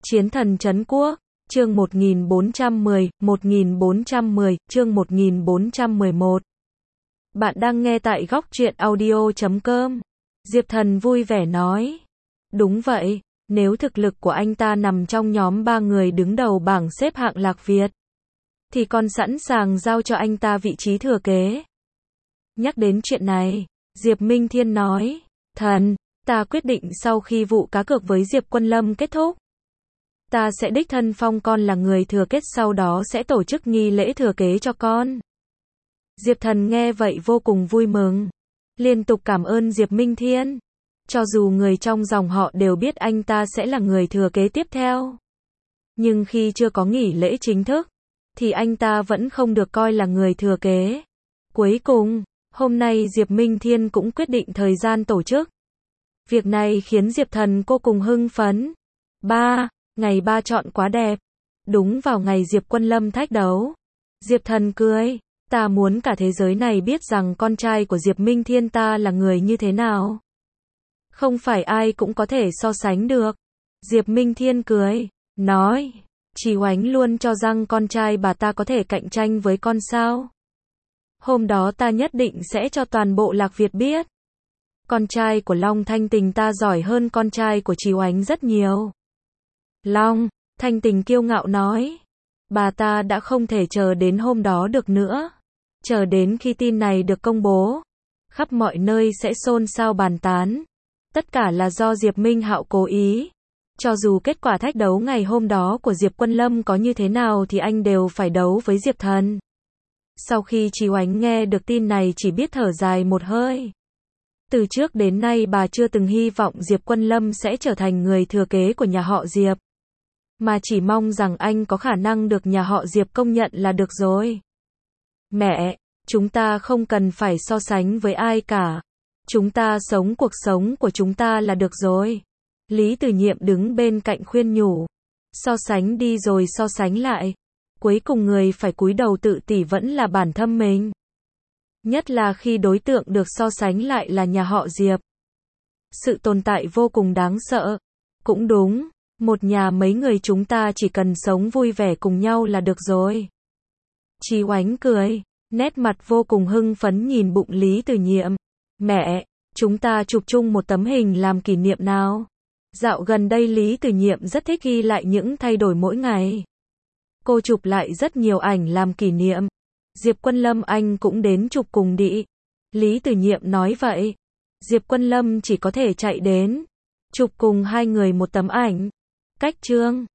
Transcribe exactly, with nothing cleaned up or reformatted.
Chiến thần trấn quốc, chương một nghìn bốn trăm mười, một nghìn bốn trăm mười, chương một nghìn bốn trăm mười một. Bạn đang nghe tại góc truyện audio chấm com. Diệp Thần vui vẻ nói. Đúng vậy, nếu thực lực của anh ta nằm trong nhóm ba người đứng đầu bảng xếp hạng Lạc Việt, thì con sẵn sàng giao cho anh ta vị trí thừa kế. Nhắc đến chuyện này, Diệp Minh Thiên nói, Thần, ta quyết định sau khi vụ cá cược với Diệp Quân Lâm kết thúc, ta sẽ đích thân phong con là người thừa kế, sau đó sẽ tổ chức nghi lễ thừa kế cho con. Diệp Thần nghe vậy vô cùng vui mừng, liên tục cảm ơn Diệp Minh Thiên. Cho dù người trong dòng họ đều biết anh ta sẽ là người thừa kế tiếp theo, nhưng khi chưa có nghỉ lễ chính thức, thì anh ta vẫn không được coi là người thừa kế. Cuối cùng, hôm nay Diệp Minh Thiên cũng quyết định thời gian tổ chức. Việc này khiến Diệp Thần vô cùng hưng phấn. Ba, ngày ba chọn quá đẹp. Đúng vào ngày Diệp Quân Lâm thách đấu. Diệp Thần cười, ta muốn cả thế giới này biết rằng con trai của Diệp Minh Thiên ta là người như thế nào. Không phải ai cũng có thể so sánh được. Diệp Minh Thiên cười, nói, Trì Hoánh luôn cho rằng con trai bà ta có thể cạnh tranh với con sao. Hôm đó ta nhất định sẽ cho toàn bộ Lạc Việt biết. Con trai của Long Thanh Tình ta giỏi hơn con trai của Trì Hoánh rất nhiều. Long Thanh Tình kiêu ngạo nói, bà ta đã không thể chờ đến hôm đó được nữa. Chờ đến khi tin này được công bố, khắp mọi nơi sẽ xôn xao bàn tán. Tất cả là do Diệp Minh Hạo cố ý. Cho dù kết quả thách đấu ngày hôm đó của Diệp Quân Lâm có như thế nào thì anh đều phải đấu với Diệp Thần. Sau khi Trì Hoánh nghe được tin này chỉ biết thở dài một hơi. Từ trước đến nay bà chưa từng hy vọng Diệp Quân Lâm sẽ trở thành người thừa kế của nhà họ Diệp, mà chỉ mong rằng anh có khả năng được nhà họ Diệp công nhận là được rồi. Mẹ, chúng ta không cần phải so sánh với ai cả. Chúng ta sống cuộc sống của chúng ta là được rồi. Lý Từ Nhiệm đứng bên cạnh khuyên nhủ. So sánh đi rồi so sánh lại. Cuối cùng người phải cúi đầu tự tỷ vẫn là bản thân mình. Nhất là khi đối tượng được so sánh lại là nhà họ Diệp. Sự tồn tại vô cùng đáng sợ. Cũng đúng, một nhà mấy người chúng ta chỉ cần sống vui vẻ cùng nhau là được rồi. Trì Hoánh cười, nét mặt vô cùng hưng phấn nhìn bụng Lý Từ Nhiệm. Mẹ, chúng ta chụp chung một tấm hình làm kỷ niệm nào. Dạo gần đây Lý Từ Nhiệm rất thích ghi lại những thay đổi mỗi ngày. Cô chụp lại rất nhiều ảnh làm kỷ niệm. Diệp Quân Lâm anh cũng đến chụp cùng đi. Lý Từ Nhiệm nói vậy. Diệp Quân Lâm chỉ có thể chạy đến chụp cùng hai người một tấm ảnh. Cách chương